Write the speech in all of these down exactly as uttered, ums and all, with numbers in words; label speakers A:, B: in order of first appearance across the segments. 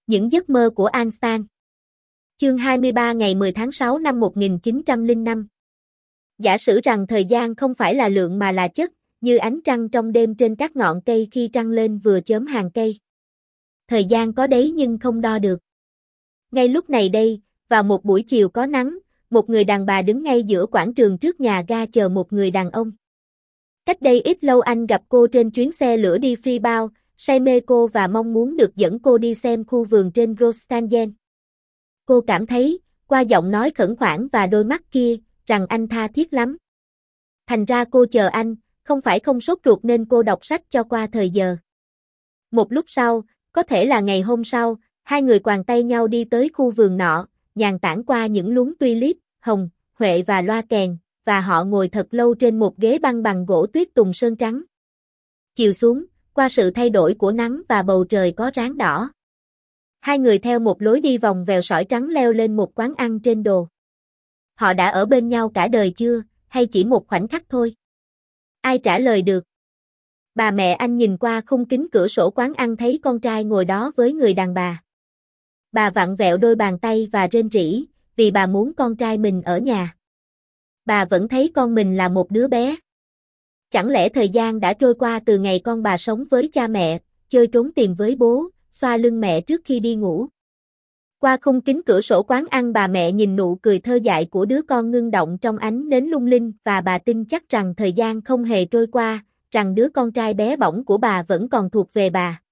A: Những giấc mơ của Einstein. Chương hai mươi ba ngày mười tháng sáu năm một nghìn chín trăm lẻ năm. Giả sử rằng thời gian không phải là lượng mà là chất, như ánh trăng trong đêm trên các ngọn cây khi trăng lên vừa chớm hàng cây. Thời gian có đấy nhưng không đo được. Ngay lúc này đây, vào một buổi chiều có nắng, một người đàn bà đứng ngay giữa quảng trường trước nhà ga chờ một người đàn ông. Cách đây ít lâu anh gặp cô trên chuyến xe lửa đi Fribourg, say mê cô và mong muốn được dẫn cô đi xem khu vườn trên Großthangen. Cô cảm thấy, qua giọng nói khẩn khoản và đôi mắt kia, rằng anh tha thiết lắm. Thành ra cô chờ anh, không phải không sốt ruột nên cô đọc sách cho qua thời giờ. Một lúc sau, có thể là ngày hôm sau, hai người quàng tay nhau đi tới khu vườn nọ, nhàn tản qua những luống tulip, hồng, huệ và loa kèn, và họ ngồi thật lâu trên một ghế băng bằng gỗ tuyết tùng sơn trắng. Chiều xuống, qua sự thay đổi của nắng và bầu trời có ráng đỏ. Hai người theo một lối đi vòng vèo sỏi trắng leo lên một quán ăn trên đồi. Họ đã ở bên nhau cả đời chưa, hay chỉ một khoảnh khắc thôi? Ai trả lời được? Bà mẹ anh nhìn qua khung kính cửa sổ quán ăn thấy con trai ngồi đó với người đàn bà. Bà vặn vẹo đôi bàn tay và rên rỉ, vì bà muốn con trai mình ở nhà. Bà vẫn thấy con mình là một đứa bé. Chẳng lẽ thời gian đã trôi qua từ ngày con bà sống với cha mẹ, chơi trốn tìm với bố, xoa lưng mẹ trước khi đi ngủ. Qua khung kính cửa sổ quán ăn bà mẹ nhìn nụ cười thơ dại của đứa con ngưng động trong ánh nến lung linh và bà tin chắc rằng thời gian không hề trôi qua, rằng đứa con trai bé bỏng của bà vẫn còn thuộc về bà.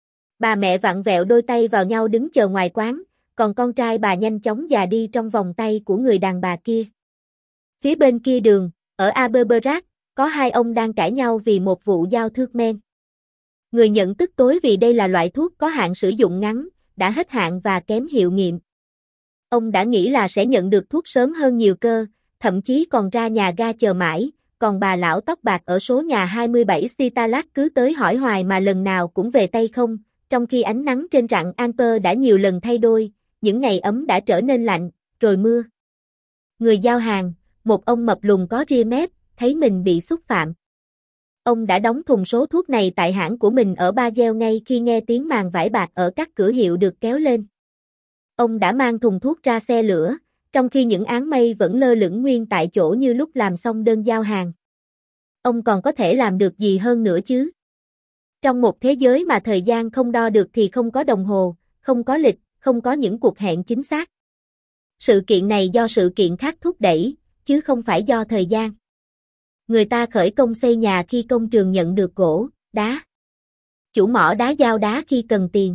A: Bà mẹ vặn vẹo đôi tay vào nhau đứng chờ ngoài quán, còn con trai bà nhanh chóng già đi trong vòng tay của người đàn bà kia. Phía bên kia đường, ở Aberberg, có hai ông đang cãi nhau vì một vụ giao thuốc men. Người nhận tức tối vì đây là loại thuốc có hạn sử dụng ngắn, đã hết hạn và kém hiệu nghiệm. Ông đã nghĩ là sẽ nhận được thuốc sớm hơn nhiều cơ, thậm chí còn ra nhà ga chờ mãi, còn bà lão tóc bạc ở số nhà hai mươi bảy Stalag cứ tới hỏi hoài mà lần nào cũng về tay không, trong khi ánh nắng trên rặng Alper đã nhiều lần thay đổi, những ngày ấm đã trở nên lạnh, rồi mưa. Người giao hàng, một ông mập lùn có ria mép, thấy mình bị xúc phạm. Ông đã đóng thùng số thuốc này tại hãng của mình ở Basel ngay khi nghe tiếng màn vải bạc ở các cửa hiệu được kéo lên. Ông đã mang thùng thuốc ra xe lửa, trong khi những áng mây vẫn lơ lửng nguyên tại chỗ như lúc làm xong đơn giao hàng. Ông còn có thể làm được gì hơn nữa chứ? Trong một thế giới mà thời gian không đo được thì không có đồng hồ, không có lịch, không có những cuộc hẹn chính xác. Sự kiện này do sự kiện khác thúc đẩy, chứ không phải do thời gian. Người ta khởi công xây nhà khi công trường nhận được gỗ, đá. Chủ mỏ đá giao đá khi cần tiền.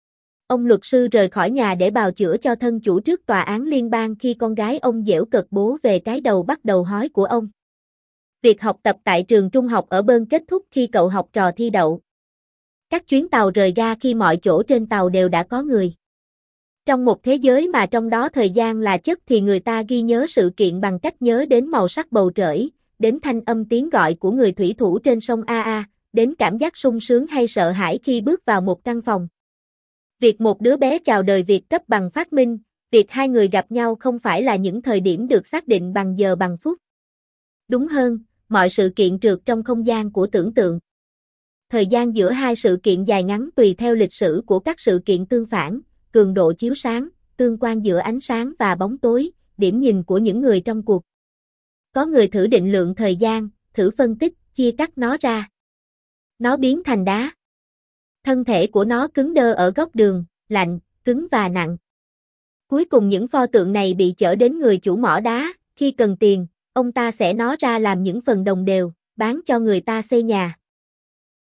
A: Ông luật sư rời khỏi nhà để bào chữa cho thân chủ trước tòa án liên bang khi con gái ông giễu cợt bố về cái đầu bắt đầu hói của ông. Việc học tập tại trường trung học ở Bern kết thúc khi cậu học trò thi đậu. Các chuyến tàu rời ga khi mọi chỗ trên tàu đều đã có người. Trong một thế giới mà trong đó thời gian là chất thì người ta ghi nhớ sự kiện bằng cách nhớ đến màu sắc bầu trời, đến thanh âm tiếng gọi của người thủy thủ trên sông a a, đến cảm giác sung sướng hay sợ hãi khi bước vào một căn phòng. Việc một đứa bé chào đời việc cấp bằng phát minh, việc hai người gặp nhau không phải là những thời điểm được xác định bằng giờ bằng phút. Đúng hơn, mọi sự kiện trượt trong không gian của tưởng tượng. Thời gian giữa hai sự kiện dài ngắn tùy theo lịch sử của các sự kiện tương phản, cường độ chiếu sáng, tương quan giữa ánh sáng và bóng tối, điểm nhìn của những người trong cuộc. Có người thử định lượng thời gian, thử phân tích, chia cắt nó ra. Nó biến thành đá. Thân thể của nó cứng đơ ở góc đường, lạnh, cứng và nặng. Cuối cùng những pho tượng này bị chở đến người chủ mỏ đá, khi cần tiền, ông ta xẻ nó ra làm những phần đồng đều, bán cho người ta xây nhà.